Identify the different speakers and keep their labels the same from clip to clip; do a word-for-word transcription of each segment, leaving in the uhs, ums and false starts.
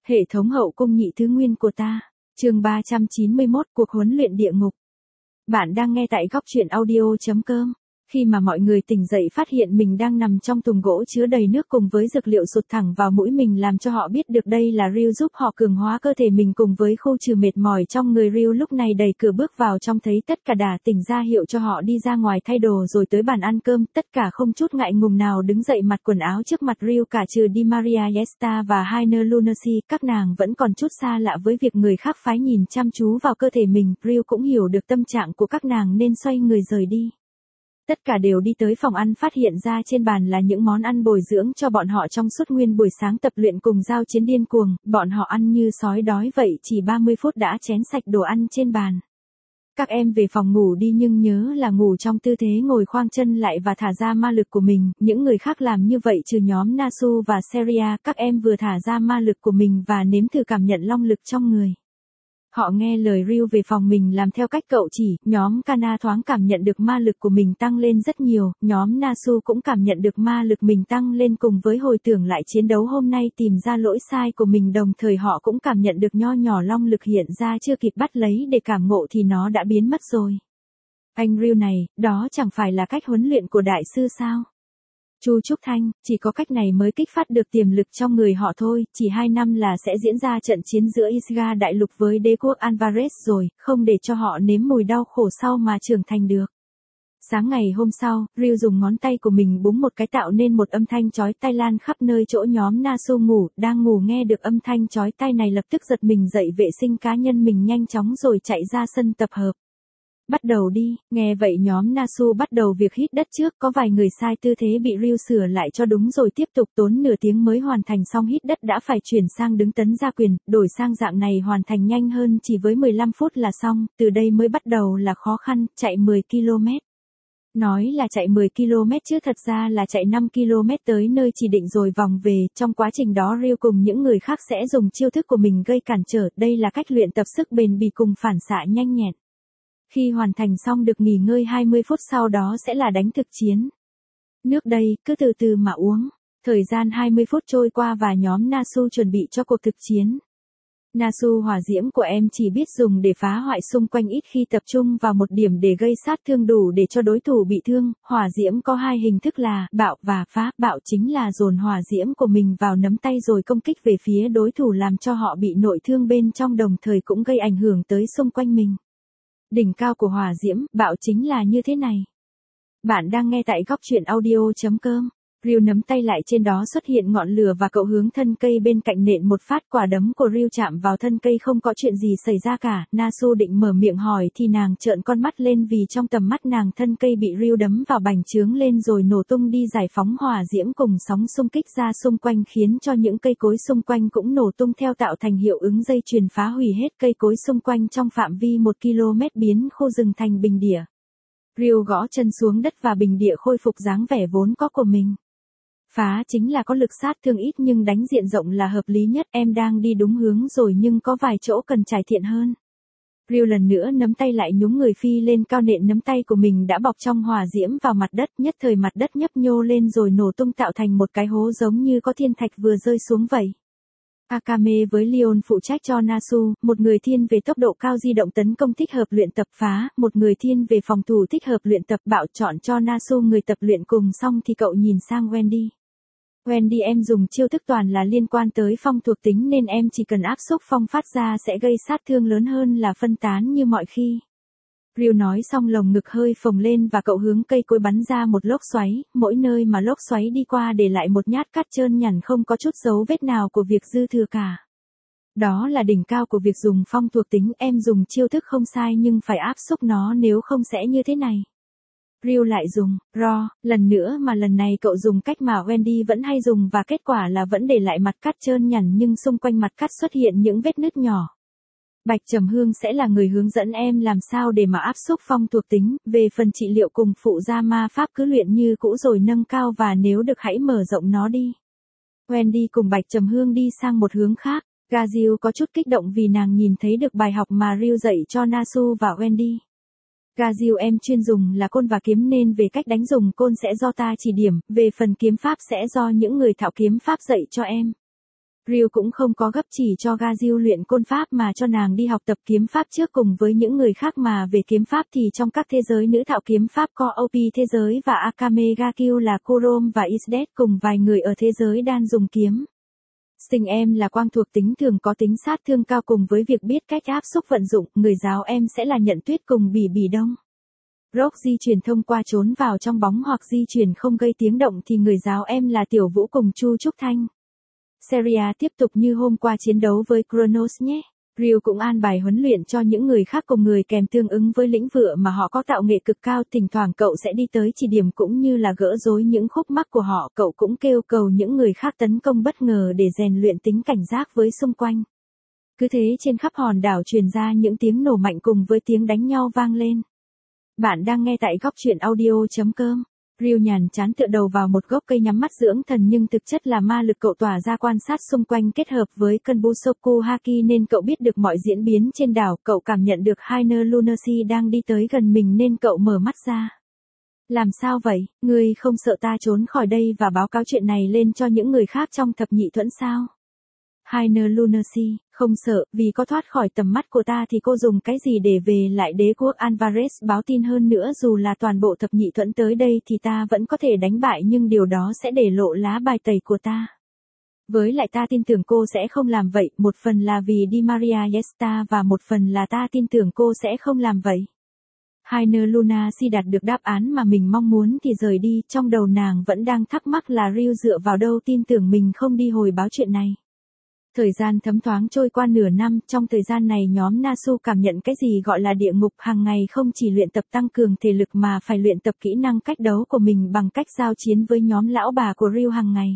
Speaker 1: Hệ thống hậu cung nhị thứ nguyên của ta. Chương ba trăm chín mươi mốt, cuộc huấn luyện địa ngục. Bạn đang nghe tại góc truyện audio chấm com. Khi mà mọi người tỉnh dậy phát hiện mình đang nằm trong thùng gỗ chứa đầy nước cùng với dược liệu sụt thẳng vào mũi mình, làm cho họ biết được đây là Ryu giúp họ cường hóa cơ thể mình cùng với khu trừ mệt mỏi trong người. Ryu lúc này đẩy cửa bước vào trong, thấy tất cả đã tỉnh ra hiệu cho họ đi ra ngoài thay đồ rồi tới bàn ăn cơm, tất cả không chút ngại ngùng nào đứng dậy mặc quần áo trước mặt Ryu, cả trừ Di Maria Yesta và Heiner Lunacy, các nàng vẫn còn chút xa lạ với việc người khác phái nhìn chăm chú vào cơ thể mình. Ryu cũng hiểu được tâm trạng của các nàng nên xoay người rời đi. Tất cả đều đi tới phòng ăn, phát hiện ra trên bàn là những món ăn bồi dưỡng cho bọn họ trong suốt nguyên buổi sáng tập luyện cùng giao chiến điên cuồng, bọn họ ăn như sói đói vậy, chỉ ba mươi phút đã chén sạch đồ ăn trên bàn. Các em về phòng ngủ đi, nhưng nhớ là ngủ trong tư thế ngồi khoang chân lại và thả ra ma lực của mình, những người khác làm như vậy trừ nhóm Nasu và Seria, các em vừa thả ra ma lực của mình và nếm thử cảm nhận long lực trong người. Họ nghe lời Ryu về phòng mình làm theo cách cậu chỉ, nhóm Kana thoáng cảm nhận được ma lực của mình tăng lên rất nhiều, nhóm Nasu cũng cảm nhận được ma lực mình tăng lên cùng với hồi tưởng lại chiến đấu hôm nay, tìm ra lỗi sai của mình, đồng thời họ cũng cảm nhận được nho nhỏ long lực hiện ra chưa kịp bắt lấy để cảm ngộ thì nó đã biến mất rồi. Anh Ryu này, đó chẳng phải là cách huấn luyện của đại sư sao? Chu Trúc Thanh, chỉ có cách này mới kích phát được tiềm lực trong người họ thôi, chỉ hai năm là sẽ diễn ra trận chiến giữa Isga đại lục với đế quốc Alvarez rồi, không để cho họ nếm mùi đau khổ sau mà trưởng thành được. Sáng ngày hôm sau, Ryu dùng ngón tay của mình búng một cái tạo nên một âm thanh chói tai lan khắp nơi chỗ nhóm Nasu ngủ, đang ngủ nghe được âm thanh chói tai này lập tức giật mình dậy vệ sinh cá nhân mình nhanh chóng rồi chạy ra sân tập hợp. Bắt đầu đi, nghe vậy nhóm Nasu bắt đầu việc hít đất trước, có vài người sai tư thế bị Ryu sửa lại cho đúng rồi tiếp tục, tốn nửa tiếng mới hoàn thành xong hít đất đã phải chuyển sang đứng tấn gia quyền, đổi sang dạng này hoàn thành nhanh hơn, chỉ với mười lăm phút là xong, từ đây mới bắt đầu là khó khăn, chạy mười ki lô mét. Nói là chạy mười ki lô mét chứ thật ra là chạy năm ki lô mét tới nơi chỉ định rồi vòng về, trong quá trình đó Ryu cùng những người khác sẽ dùng chiêu thức của mình gây cản trở, đây là cách luyện tập sức bền bỉ cùng phản xạ nhanh nhẹn. Khi hoàn thành xong được nghỉ ngơi hai mươi phút, sau đó sẽ là đánh thực chiến. Nước đây, cứ từ từ mà uống. Thời gian hai mươi phút trôi qua và nhóm Nasu chuẩn bị cho cuộc thực chiến. Nasu, hỏa diễm của em chỉ biết dùng để phá hoại xung quanh, ít khi tập trung vào một điểm để gây sát thương đủ để cho đối thủ bị thương. Hỏa diễm có hai hình thức là bạo và phá. Bạo chính là dồn hỏa diễm của mình vào nắm tay rồi công kích về phía đối thủ làm cho họ bị nội thương bên trong, đồng thời cũng gây ảnh hưởng tới xung quanh mình. Đỉnh cao của hỏa diễm, bạo chính là như thế này. Bạn đang nghe tại góc truyện audio chấm com. Ryu nắm tay lại, trên đó xuất hiện ngọn lửa và cậu hướng thân cây bên cạnh nện một phát, quả đấm của Ryu chạm vào thân cây không có chuyện gì xảy ra cả. Nasu định mở miệng hỏi thì nàng trợn con mắt lên vì trong tầm mắt nàng thân cây bị Ryu đấm vào bành trướng lên rồi nổ tung đi, giải phóng hỏa diễm cùng sóng xung kích ra xung quanh khiến cho những cây cối xung quanh cũng nổ tung theo, tạo thành hiệu ứng dây chuyền phá hủy hết cây cối xung quanh trong phạm vi một ki lô mét, biến khu rừng thành bình địa. Ryu gõ chân xuống đất và bình địa khôi phục dáng vẻ vốn có của mình. Phá chính là có lực sát thương ít nhưng đánh diện rộng là hợp lý nhất, em đang đi đúng hướng rồi nhưng có vài chỗ cần cải thiện hơn. Ryu lần nữa nắm tay lại, nhúng người phi lên cao, nện nắm tay của mình đã bọc trong hỏa diễm vào mặt đất, nhất thời mặt đất nhấp nhô lên rồi nổ tung tạo thành một cái hố giống như có thiên thạch vừa rơi xuống vậy. Akame với Leon phụ trách cho Nasu, một người thiên về tốc độ cao di động tấn công thích hợp luyện tập phá, một người thiên về phòng thủ thích hợp luyện tập bạo, chọn cho Nasu người tập luyện cùng xong thì cậu nhìn sang Wendy. Wendy, em dùng chiêu thức toàn là liên quan tới phong thuộc tính nên em chỉ cần áp xúc phong phát ra sẽ gây sát thương lớn hơn là phân tán như mọi khi. Ryu nói xong lồng ngực hơi phồng lên và cậu hướng cây cối bắn ra một lốc xoáy, mỗi nơi mà lốc xoáy đi qua để lại một nhát cắt trơn nhẵn không có chút dấu vết nào của việc dư thừa cả. Đó là đỉnh cao của việc dùng phong thuộc tính, em dùng chiêu thức không sai nhưng phải áp xúc nó nếu không sẽ như thế này. Ryu lại dùng raw lần nữa, mà lần này cậu dùng cách mà Wendy vẫn hay dùng và kết quả là vẫn để lại mặt cắt trơn nhẵn nhưng xung quanh mặt cắt xuất hiện những vết nứt nhỏ. Bạch Trầm Hương sẽ là người hướng dẫn em làm sao để mà áp xúc phong thuộc tính, về phần trị liệu cùng phụ gia ma pháp cứ luyện như cũ rồi nâng cao và nếu được hãy mở rộng nó đi. Wendy cùng Bạch Trầm Hương đi sang một hướng khác, Gaziu có chút kích động vì nàng nhìn thấy được bài học mà Ryu dạy cho Nasu và Wendy. Gaziu, em chuyên dùng là côn và kiếm nên về cách đánh dùng côn sẽ do ta chỉ điểm, về phần kiếm pháp sẽ do những người thạo kiếm pháp dạy cho em. Ryu cũng không có gấp chỉ cho Gaziu luyện côn pháp mà cho nàng đi học tập kiếm pháp trước cùng với những người khác mà về kiếm pháp thì trong các thế giới nữ thạo kiếm pháp có o pê thế giới và Akame ga Kill là Kurom và Isdet cùng vài người ở thế giới đan dùng kiếm. Sinh em là quang thuộc tính thường có tính sát thương cao cùng với việc biết cách áp xúc vận dụng, người giáo em sẽ là nhận tuyết cùng bỉ bỉ đông. Rock di chuyển thông qua trốn vào trong bóng hoặc di chuyển không gây tiếng động thì người giáo em là Tiểu Vũ cùng Chu Trúc Thanh. Seria tiếp tục như hôm qua chiến đấu với Kronos nhé. Ryu cũng an bài huấn luyện cho những người khác cùng người kèm tương ứng với lĩnh vựa mà họ có tạo nghệ cực cao, thỉnh thoảng cậu sẽ đi tới chỉ điểm cũng như là gỡ rối những khúc mắc của họ, cậu cũng kêu cầu những người khác tấn công bất ngờ để rèn luyện tính cảnh giác với xung quanh. Cứ thế trên khắp hòn đảo truyền ra những tiếng nổ mạnh cùng với tiếng đánh nhau vang lên. Bạn đang nghe tại góc truyện audio chấm com. Ryu nhàn chán tựa đầu vào một gốc cây nhắm mắt dưỡng thần nhưng thực chất là ma lực cậu tỏa ra quan sát xung quanh kết hợp với cơn Busoku Haki nên cậu biết được mọi diễn biến trên đảo, cậu cảm nhận được Hainer Lunacy đang đi tới gần mình nên cậu mở mắt ra. Làm sao vậy, ngươi không sợ ta trốn khỏi đây và báo cáo chuyện này lên cho những người khác trong thập nhị thuẫn sao? Hainer Lunacy, không sợ, vì có thoát khỏi tầm mắt của ta thì cô dùng cái gì để về lại đế quốc Alvarez báo tin hơn nữa dù là toàn bộ thập nhị thuẫn tới đây thì ta vẫn có thể đánh bại nhưng điều đó sẽ để lộ lá bài tẩy của ta. Với lại ta tin tưởng cô sẽ không làm vậy, một phần là vì Di Maria Yesta và một phần là ta tin tưởng cô sẽ không làm vậy. Hainer Lunacy đạt được đáp án mà mình mong muốn thì rời đi, trong đầu nàng vẫn đang thắc mắc là Ryu dựa vào đâu tin tưởng mình không đi hồi báo chuyện này. Thời gian thấm thoáng trôi qua nửa năm, trong thời gian này nhóm Nasu cảm nhận cái gì gọi là địa ngục, hàng ngày không chỉ luyện tập tăng cường thể lực mà phải luyện tập kỹ năng cách đấu của mình bằng cách giao chiến với nhóm lão bà của Ryu hàng ngày.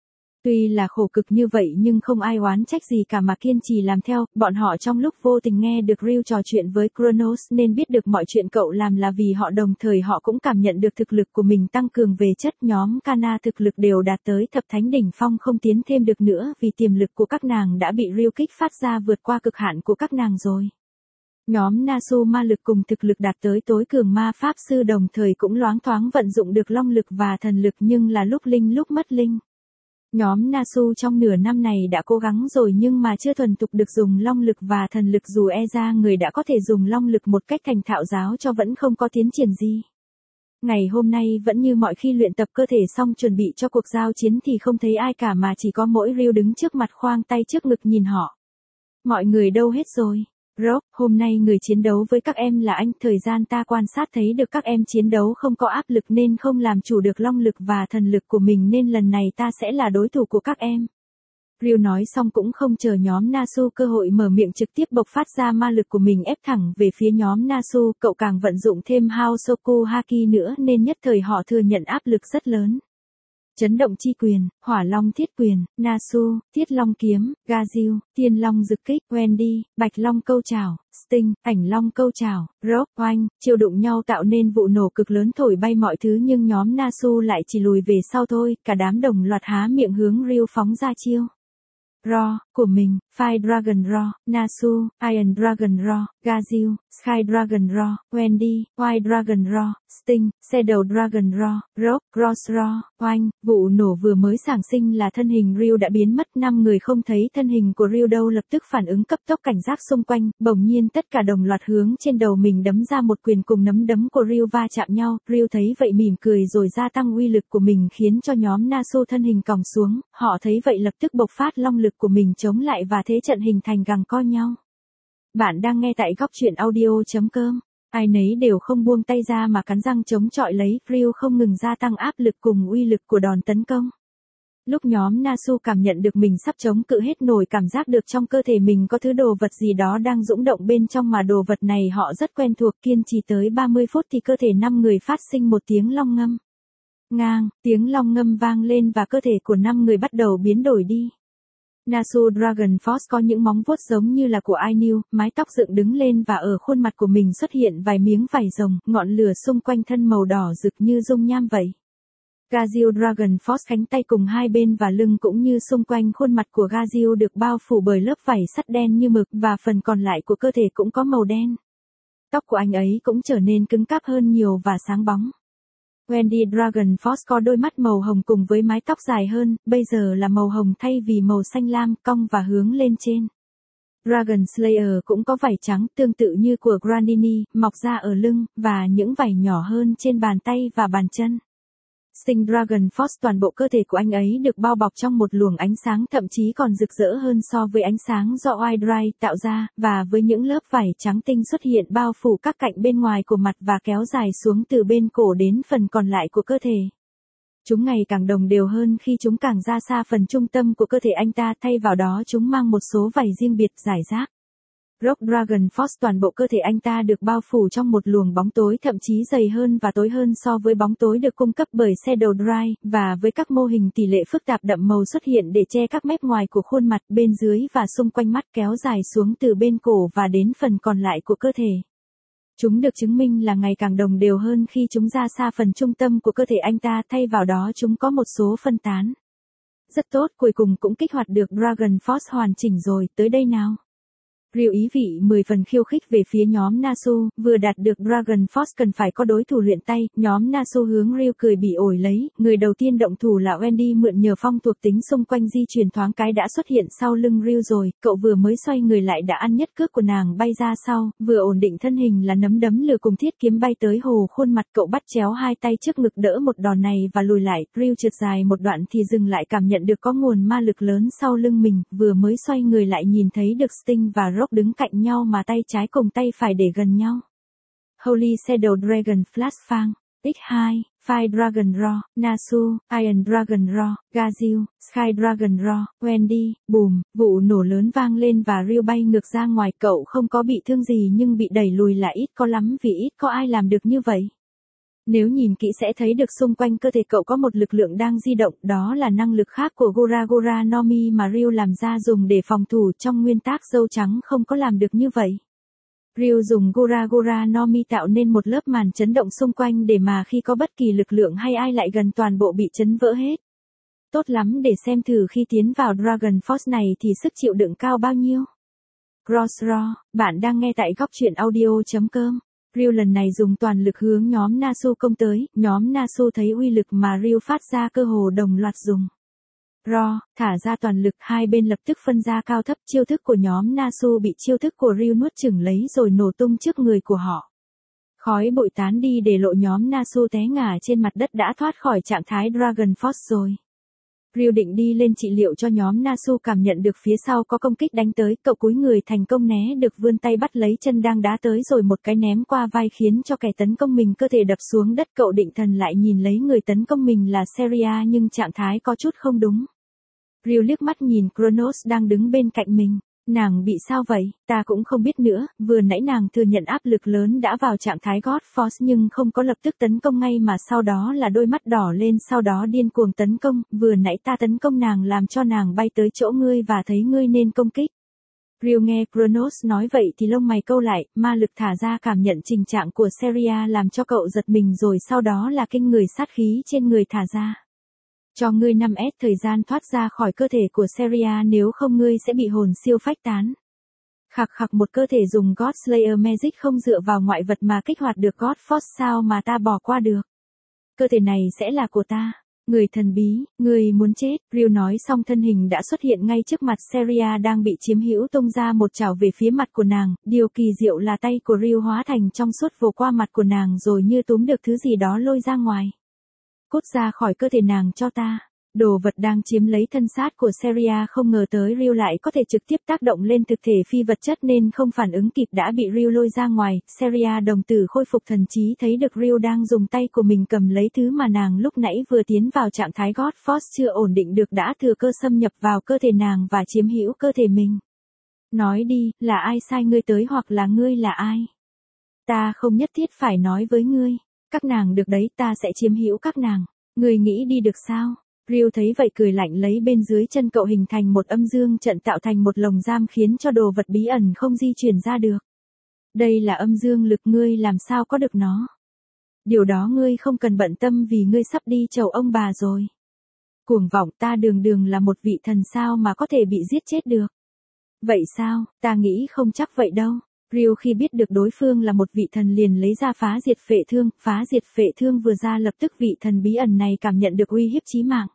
Speaker 1: Tuy là khổ cực như vậy nhưng không ai oán trách gì cả mà kiên trì làm theo, bọn họ trong lúc vô tình nghe được Ryu trò chuyện với Kronos nên biết được mọi chuyện cậu làm là vì họ, đồng thời họ cũng cảm nhận được thực lực của mình tăng cường về chất. Nhóm Kana thực lực đều đạt tới thập thánh đỉnh phong, không tiến thêm được nữa vì tiềm lực của các nàng đã bị Ryu kích phát ra vượt qua cực hạn của các nàng rồi. Nhóm Nasu ma lực cùng thực lực đạt tới tối cường ma pháp sư đồng thời cũng loáng thoáng vận dụng được long lực và thần lực nhưng là lúc linh lúc mất linh. Nhóm Nasu trong nửa năm này đã cố gắng rồi nhưng mà chưa thuần thục được dùng long lực và thần lực, dù e ra người đã có thể dùng long lực một cách thành thạo giáo cho vẫn không có tiến triển gì. Ngày hôm nay vẫn như mọi khi luyện tập cơ thể xong chuẩn bị cho cuộc giao chiến thì không thấy ai cả mà chỉ có mỗi Ryu đứng trước mặt khoang tay trước ngực nhìn họ. Mọi người đâu hết rồi? Rock, hôm nay người chiến đấu với các em là anh, thời gian ta quan sát thấy được các em chiến đấu không có áp lực nên không làm chủ được long lực và thần lực của mình nên lần này ta sẽ là đối thủ của các em. Ryu nói xong cũng không chờ nhóm Nasu cơ hội mở miệng trực tiếp bộc phát ra ma lực của mình ép thẳng về phía nhóm Nasu, cậu càng vận dụng thêm Haosoku Haki nữa nên nhất thời họ thừa nhận áp lực rất lớn. Chấn động chi quyền, hỏa long thiết quyền, Nasu, thiết long kiếm, Gaziu, thiên long dực kích, Wendy, bạch long câu chảo, Sting, ảnh long câu chảo, Rock, oanh, chiêu đụng nhau tạo nên vụ nổ cực lớn thổi bay mọi thứ nhưng nhóm Nasu lại chỉ lùi về sau thôi, cả đám đồng loạt há miệng hướng Ryu phóng ra chiêu. Raw, của mình, Fire Dragon Raw, Nasu, Iron Dragon Raw, Gaziu, Sky Dragon Raw, Wendy, White Dragon Raw, Sting, Shadow Dragon Raw, Rock, Cross Raw, oanh, vụ nổ vừa mới sản sinh là thân hình Ryu đã biến mất, năm người không thấy thân hình của Ryu đâu lập tức phản ứng cấp tốc cảnh giác xung quanh, bỗng nhiên tất cả đồng loạt hướng trên đầu mình đấm ra một quyền cùng nắm đấm của Ryu va chạm nhau, Ryu thấy vậy mỉm cười rồi gia tăng uy lực của mình khiến cho nhóm Nasu thân hình còng xuống, họ thấy vậy lập tức bộc phát long lực của mình chống lại và thế trận hình thành gằng co nhau. Bạn đang nghe tại góc truyện audio chấm com. Ai nấy đều không buông tay ra mà cắn răng chống chọi lấy, Ryu không ngừng gia tăng áp lực cùng uy lực của đòn tấn công. Lúc nhóm Nasu cảm nhận được mình sắp chống cự hết nổi, cảm giác được trong cơ thể mình có thứ đồ vật gì đó đang dũng động bên trong mà đồ vật này họ rất quen thuộc, kiên trì tới ba mươi phút thì cơ thể năm người phát sinh một tiếng long ngâm. Ngang, tiếng long ngâm vang lên và cơ thể của năm người bắt đầu biến đổi đi. Nasu Dragon Force có những móng vuốt giống như là của Ainu, mái tóc dựng đứng lên và ở khuôn mặt của mình xuất hiện vài miếng vảy rồng, ngọn lửa xung quanh thân màu đỏ rực như dung nham vậy. Gaziu Dragon Force cánh tay cùng hai bên và lưng cũng như xung quanh khuôn mặt của Gaziu được bao phủ bởi lớp vảy sắt đen như mực và phần còn lại của cơ thể cũng có màu đen. Tóc của anh ấy cũng trở nên cứng cáp hơn nhiều và sáng bóng. Wendy Dragon Force có đôi mắt màu hồng cùng với mái tóc dài hơn, bây giờ là màu hồng thay vì màu xanh lam, cong và hướng lên trên. Dragon Slayer cũng có vảy trắng tương tự như của Grandini, mọc ra ở lưng, và những vảy nhỏ hơn trên bàn tay và bàn chân. Sting Dragon Force toàn bộ cơ thể của anh ấy được bao bọc trong một luồng ánh sáng thậm chí còn rực rỡ hơn so với ánh sáng do Wildry tạo ra, và với những lớp vảy trắng tinh xuất hiện bao phủ các cạnh bên ngoài của mặt và kéo dài xuống từ bên cổ đến phần còn lại của cơ thể. Chúng ngày càng đồng đều hơn khi chúng càng ra xa phần trung tâm của cơ thể anh ta, thay vào đó chúng mang một số vảy riêng biệt rải rác. Rock Dragon Force toàn bộ cơ thể anh ta được bao phủ trong một luồng bóng tối thậm chí dày hơn và tối hơn so với bóng tối được cung cấp bởi Shadow Dry, và với các mô hình tỷ lệ phức tạp đậm màu xuất hiện để che các mép ngoài của khuôn mặt, bên dưới và xung quanh mắt, kéo dài xuống từ bên cổ và đến phần còn lại của cơ thể. Chúng được chứng minh là ngày càng đồng đều hơn khi chúng ra xa phần trung tâm của cơ thể anh ta, thay vào đó chúng có một số phân tán. Rất tốt, cuối cùng cũng kích hoạt được Dragon Force hoàn chỉnh rồi, tới đây nào. Ryu ý vị mười phần khiêu khích về phía nhóm Nasu, vừa đạt được Dragon Force cần phải có đối thủ luyện tay, nhóm Nasu hướng Ryu cười bỉ ổi lấy, người đầu tiên động thủ là Wendy mượn nhờ phong thuộc tính xung quanh di chuyển thoáng cái đã xuất hiện sau lưng Ryu rồi, cậu vừa mới xoay người lại đã ăn nhất cước của nàng bay ra sau, vừa ổn định thân hình là nấm đấm lửa cùng thiết kiếm bay tới hồ khuôn mặt, cậu bắt chéo hai tay trước ngực đỡ một đòn này và lùi lại, Ryu trượt dài một đoạn thì dừng lại, cảm nhận được có nguồn ma lực lớn sau lưng mình, vừa mới xoay người lại nhìn thấy được Sting và Rock đứng cạnh nhau mà tay trái cùng tay phải để gần nhau. Holy Shadow Dragon Flash Fang, ích hai, Fire Dragon Raw, Nasu, Iron Dragon Raw, Gazil, Sky Dragon Raw, Wendy, bùm, vụ nổ lớn vang lên và Ryu bay ngược ra ngoài, cậu không có bị thương gì nhưng bị đẩy lùi là ít có lắm vì ít có ai làm được như vậy. Nếu nhìn kỹ sẽ thấy được xung quanh cơ thể cậu có một lực lượng đang di động, đó là năng lực khác của Gora Gora no Mi mà Ryu làm ra dùng để phòng thủ, trong nguyên tác dâu trắng không có làm được như vậy. Ryu dùng Gora Gora no Mi tạo nên một lớp màn chấn động xung quanh để mà khi có bất kỳ lực lượng hay ai lại gần toàn bộ bị chấn vỡ hết. Tốt lắm, để xem thử khi tiến vào Dragon Force này thì sức chịu đựng cao bao nhiêu. Crossraw, bạn đang nghe tại góc truyện audio chấm com. Ryu lần này dùng toàn lực hướng nhóm Nasu công tới, nhóm Nasu thấy uy lực mà Ryu phát ra cơ hồ đồng loạt dùng. Raw, thả ra toàn lực, hai bên lập tức phân ra cao thấp, chiêu thức của nhóm Nasu bị chiêu thức của Ryu nuốt chửng lấy rồi nổ tung trước người của họ. Khói bụi tán đi để lộ nhóm Nasu té ngả trên mặt đất đã thoát khỏi trạng thái Dragon Force rồi. Ryu định đi lên trị liệu cho nhóm Nasu, cảm nhận được phía sau có công kích đánh tới, cậu cúi người thành công né được, vươn tay bắt lấy chân đang đá tới rồi một cái ném qua vai khiến cho kẻ tấn công mình cơ thể đập xuống đất, cậu định thần lại nhìn lấy người tấn công mình là Seria nhưng trạng thái có chút không đúng. Ryu liếc mắt nhìn Kronos đang đứng bên cạnh mình. Nàng bị sao vậy, ta cũng không biết nữa, vừa nãy nàng thừa nhận áp lực lớn đã vào trạng thái God Force nhưng không có lập tức tấn công ngay mà sau đó là đôi mắt đỏ lên, sau đó điên cuồng tấn công, vừa nãy ta tấn công nàng làm cho nàng bay tới chỗ ngươi và thấy ngươi nên công kích. Ryu nghe Kronos nói vậy thì lông mày câu lại, ma lực thả ra cảm nhận tình trạng của Seria làm cho cậu giật mình rồi sau đó là kinh người sát khí trên người thả ra. Cho ngươi năm S thời gian thoát ra khỏi cơ thể của Seria, nếu không ngươi sẽ bị hồn siêu phách tán. Khặc khặc, một cơ thể dùng God Slayer Magic không dựa vào ngoại vật mà kích hoạt được God Force sao mà ta bỏ qua được. Cơ thể này sẽ là của ta. Người thần bí, người muốn chết. Ryu nói xong thân hình đã xuất hiện ngay trước mặt Seria đang bị chiếm hữu, tung ra một chảo về phía mặt của nàng. Điều kỳ diệu là tay của Ryu hóa thành trong suốt vồ qua mặt của nàng rồi như túm được thứ gì đó lôi ra ngoài. Cút ra khỏi cơ thể nàng cho ta. Đồ vật đang chiếm lấy thân xác của Seria không ngờ tới Ryu lại có thể trực tiếp tác động lên thực thể phi vật chất nên không phản ứng kịp đã bị Ryu lôi ra ngoài. Seria đồng tử khôi phục thần trí thấy được Ryu đang dùng tay của mình cầm lấy thứ mà nàng lúc nãy vừa tiến vào trạng thái God Force chưa ổn định được đã thừa cơ xâm nhập vào cơ thể nàng và chiếm hữu cơ thể mình. Nói đi, là ai sai ngươi tới hoặc là ngươi là ai? Ta không nhất thiết phải nói với ngươi. Các nàng được đấy, ta sẽ chiếm hữu các nàng. Ngươi nghĩ đi được sao? Ryu thấy vậy cười lạnh lấy bên dưới chân cậu hình thành một âm dương trận tạo thành một lồng giam khiến cho đồ vật bí ẩn không di chuyển ra được. Đây là âm dương lực, ngươi làm sao có được nó? Điều đó ngươi không cần bận tâm vì ngươi sắp đi chầu ông bà rồi. Cuồng vọng, ta đường đường là một vị thần sao mà có thể bị giết chết được. Vậy sao, ta nghĩ không chắc vậy đâu. Ryu khi biết được đối phương là một vị thần liền lấy ra phá diệt phệ thương, phá diệt phệ thương vừa ra lập tức vị thần bí ẩn này cảm nhận được uy hiếp chí mạng.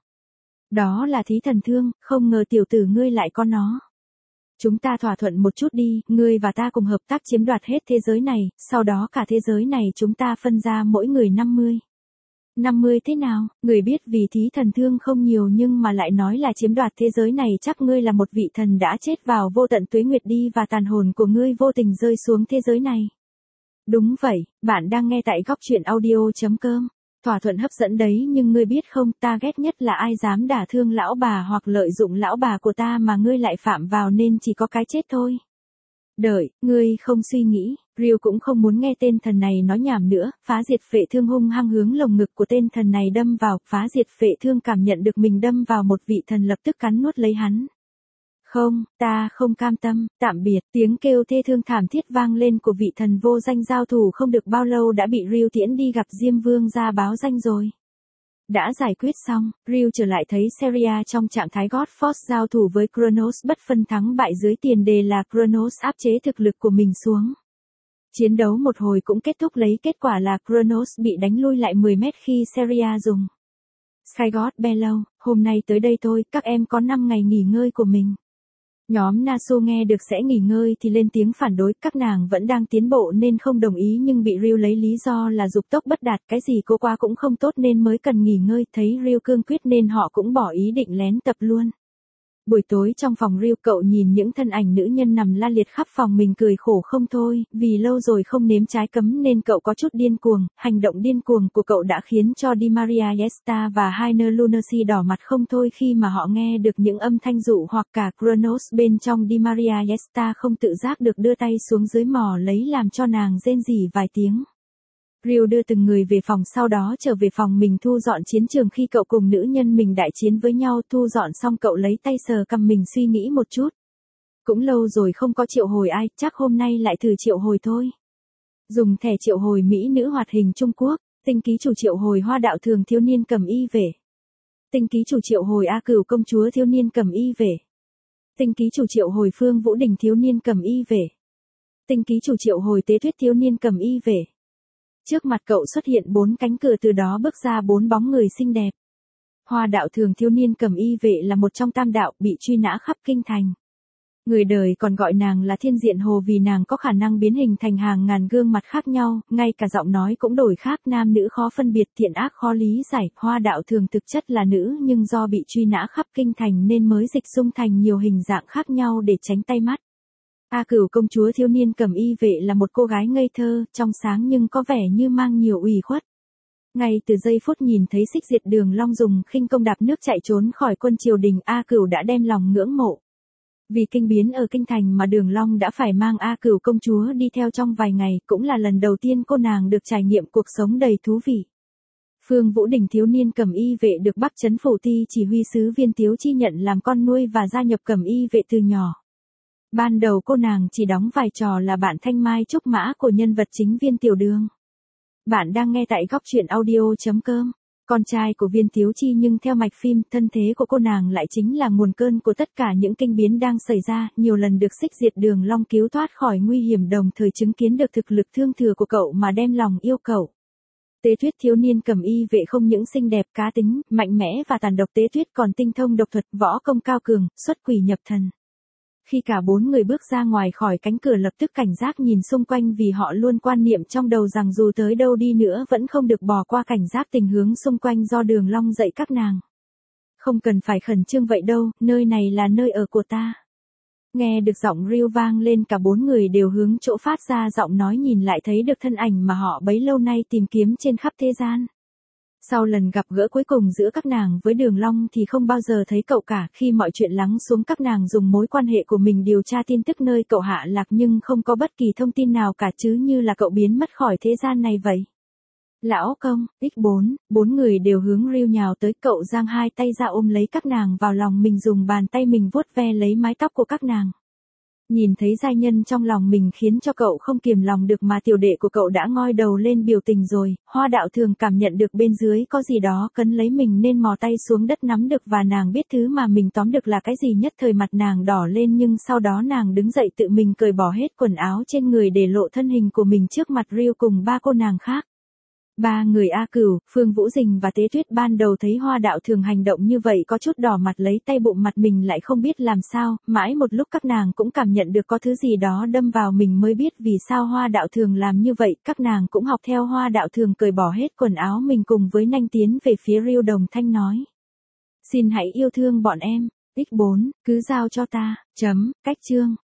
Speaker 1: Đó là thí thần thương, không ngờ tiểu tử ngươi lại có nó. Chúng ta thỏa thuận một chút đi, ngươi và ta cùng hợp tác chiếm đoạt hết thế giới này, sau đó cả thế giới này chúng ta phân ra mỗi người năm mươi. năm mươi thế nào, người biết vì thí thần thương không nhiều nhưng mà lại nói là chiếm đoạt thế giới này chắc ngươi là một vị thần đã chết vào vô tận tuế nguyệt đi và tàn hồn của ngươi vô tình rơi xuống thế giới này. Đúng vậy, bạn đang nghe tại góc truyện audio.com. Thỏa thuận hấp dẫn đấy nhưng ngươi biết không, ta ghét nhất là ai dám đả thương lão bà hoặc lợi dụng lão bà của ta mà ngươi lại phạm vào nên chỉ có cái chết thôi. Đợi, ngươi không suy nghĩ, Ryu cũng không muốn nghe tên thần này nói nhảm nữa, phá diệt phệ thương hung hăng hướng lồng ngực của tên thần này đâm vào, phá diệt phệ thương cảm nhận được mình đâm vào một vị thần lập tức cắn nuốt lấy hắn. Không, ta không cam tâm, tạm biệt, tiếng kêu thê thương thảm thiết vang lên của vị thần vô danh giao thủ không được bao lâu đã bị Ryu tiễn đi gặp Diêm Vương ra báo danh rồi. Đã giải quyết xong, Ryu trở lại thấy Seria trong trạng thái God Force giao thủ với Kronos bất phân thắng bại dưới tiền đề là Kronos áp chế thực lực của mình xuống. Chiến đấu một hồi cũng kết thúc lấy kết quả là Kronos bị đánh lui lại mười mét khi Seria dùng. Sky God Bellow, hôm nay tới đây thôi, các em có năm ngày nghỉ ngơi của mình. Nhóm Nasu nghe được sẽ nghỉ ngơi thì lên tiếng phản đối, các nàng vẫn đang tiến bộ nên không đồng ý nhưng bị Ryu lấy lý do là dục tốc bất đạt, cái gì cô qua cũng không tốt nên mới cần nghỉ ngơi, thấy Ryu cương quyết nên họ cũng bỏ ý định lén tập luôn. Buổi tối trong phòng Ryu cậu nhìn những thân ảnh nữ nhân nằm la liệt khắp phòng mình cười khổ không thôi, vì lâu rồi không nếm trái cấm nên cậu có chút điên cuồng, hành động điên cuồng của cậu đã khiến cho Di Maria Yesta và Heiner Lunacy đỏ mặt không thôi khi mà họ nghe được những âm thanh dụ hoặc cả Kronos bên trong. Di Maria Yesta không tự giác được đưa tay xuống dưới mò lấy làm cho nàng rên rỉ vài tiếng. Ryu đưa từng người về phòng sau đó trở về phòng mình thu dọn chiến trường khi cậu cùng nữ nhân mình đại chiến với nhau, thu dọn xong cậu lấy tay sờ cằm mình suy nghĩ một chút. Cũng lâu rồi không có triệu hồi ai, chắc hôm nay lại thử triệu hồi thôi. Dùng thẻ triệu hồi mỹ nữ hoạt hình Trung Quốc, tinh ký chủ triệu hồi hoa đạo thường thiếu niên cầm y về. Tinh ký chủ triệu hồi A Cửu công chúa thiếu niên cầm y về. Tinh ký chủ triệu hồi Phương Vũ Đình thiếu niên cầm y về. Tinh ký chủ triệu hồi Tế Tuyết thiếu niên cầm y về. Trước mặt cậu xuất hiện bốn cánh cửa, từ đó bước ra bốn bóng người xinh đẹp. Hoa đạo thường thiếu niên cầm y vệ là một trong tam đạo bị truy nã khắp kinh thành. Người đời còn gọi nàng là Thiên Diện Hồ vì nàng có khả năng biến hình thành hàng ngàn gương mặt khác nhau, ngay cả giọng nói cũng đổi khác, nam nữ khó phân biệt, thiện ác khó lý giải. Hoa đạo thường thực chất là nữ nhưng do bị truy nã khắp kinh thành nên mới dịch dung thành nhiều hình dạng khác nhau để tránh tay mắt. A Cửu công chúa thiếu niên cầm y vệ là một cô gái ngây thơ, trong sáng nhưng có vẻ như mang nhiều ủy khuất. Ngay từ giây phút nhìn thấy Xích Diệt Đường Long dùng khinh công đạp nước chạy trốn khỏi quân triều đình, A Cửu đã đem lòng ngưỡng mộ. Vì kinh biến ở kinh thành mà Đường Long đã phải mang A Cửu công chúa đi theo trong vài ngày, cũng là lần đầu tiên cô nàng được trải nghiệm cuộc sống đầy thú vị. Phương Vũ Đình thiếu niên cầm y vệ được Bắc Trấn Phủ Ti chỉ huy sứ Viên Tiếu Chi nhận làm con nuôi và gia nhập cầm y vệ từ nhỏ. Ban đầu cô nàng chỉ đóng vai trò là bạn thanh mai trúc mã của nhân vật chính Viên Tiểu Đường. Bạn đang nghe tại góc truyện audio.com. Con trai của Viên Tiếu Chi nhưng theo mạch phim, thân thế của cô nàng lại chính là nguồn cơn của tất cả những kinh biến đang xảy ra, nhiều lần được Xích Diệt Đường Long cứu thoát khỏi nguy hiểm, đồng thời chứng kiến được thực lực thương thừa của cậu mà đem lòng yêu cậu. Tế Tuyết thiếu niên cầm y vệ không những xinh đẹp, cá tính, mạnh mẽ và tàn độc, Tế Tuyết còn tinh thông độc thuật, võ công cao cường, xuất quỷ nhập thần. Khi cả bốn người bước ra ngoài khỏi cánh cửa lập tức cảnh giác nhìn xung quanh vì họ luôn quan niệm trong đầu rằng dù tới đâu đi nữa vẫn không được bỏ qua cảnh giác tình hướng xung quanh do Đường Long dạy các nàng. Không cần phải khẩn trương vậy đâu, nơi này là nơi ở của ta. Nghe được giọng Ryu vang lên, cả bốn người đều hướng chỗ phát ra giọng nói nhìn lại thấy được thân ảnh mà họ bấy lâu nay tìm kiếm trên khắp thế gian. Sau lần gặp gỡ cuối cùng giữa các nàng với Đường Long thì không bao giờ thấy cậu cả, khi mọi chuyện lắng xuống các nàng dùng mối quan hệ của mình điều tra tin tức nơi cậu hạ lạc nhưng không có bất kỳ thông tin nào cả, chứ như là cậu biến mất khỏi thế gian này vậy. Lão công, ích bốn, bốn người đều hướng Ryu nhào tới, cậu giang hai tay ra ôm lấy các nàng vào lòng mình, dùng bàn tay mình vuốt ve lấy mái tóc của các nàng. Nhìn thấy giai nhân trong lòng mình khiến cho cậu không kiềm lòng được mà tiểu đệ của cậu đã ngoi đầu lên biểu tình rồi, Hoa Đạo Thường cảm nhận được bên dưới có gì đó cấn lấy mình nên mò tay xuống đất nắm được và nàng biết thứ mà mình tóm được là cái gì, nhất thời mặt nàng đỏ lên nhưng sau đó nàng đứng dậy tự mình cởi bỏ hết quần áo trên người để lộ thân hình của mình trước mặt Ryu cùng ba cô nàng khác. Ba người A Cửu, Phương Vũ Dình và Tế Tuyết ban đầu thấy Hoa Đạo Thường hành động như vậy có chút đỏ mặt lấy tay bụng mặt mình lại không biết làm sao, mãi một lúc các nàng cũng cảm nhận được có thứ gì đó đâm vào mình mới biết vì sao Hoa Đạo Thường làm như vậy, các nàng cũng học theo Hoa Đạo Thường cởi bỏ hết quần áo mình cùng với nanh tiến về phía Ryu đồng thanh nói. Xin hãy yêu thương bọn em, tích bốn, cứ giao cho ta, chấm, cách chương.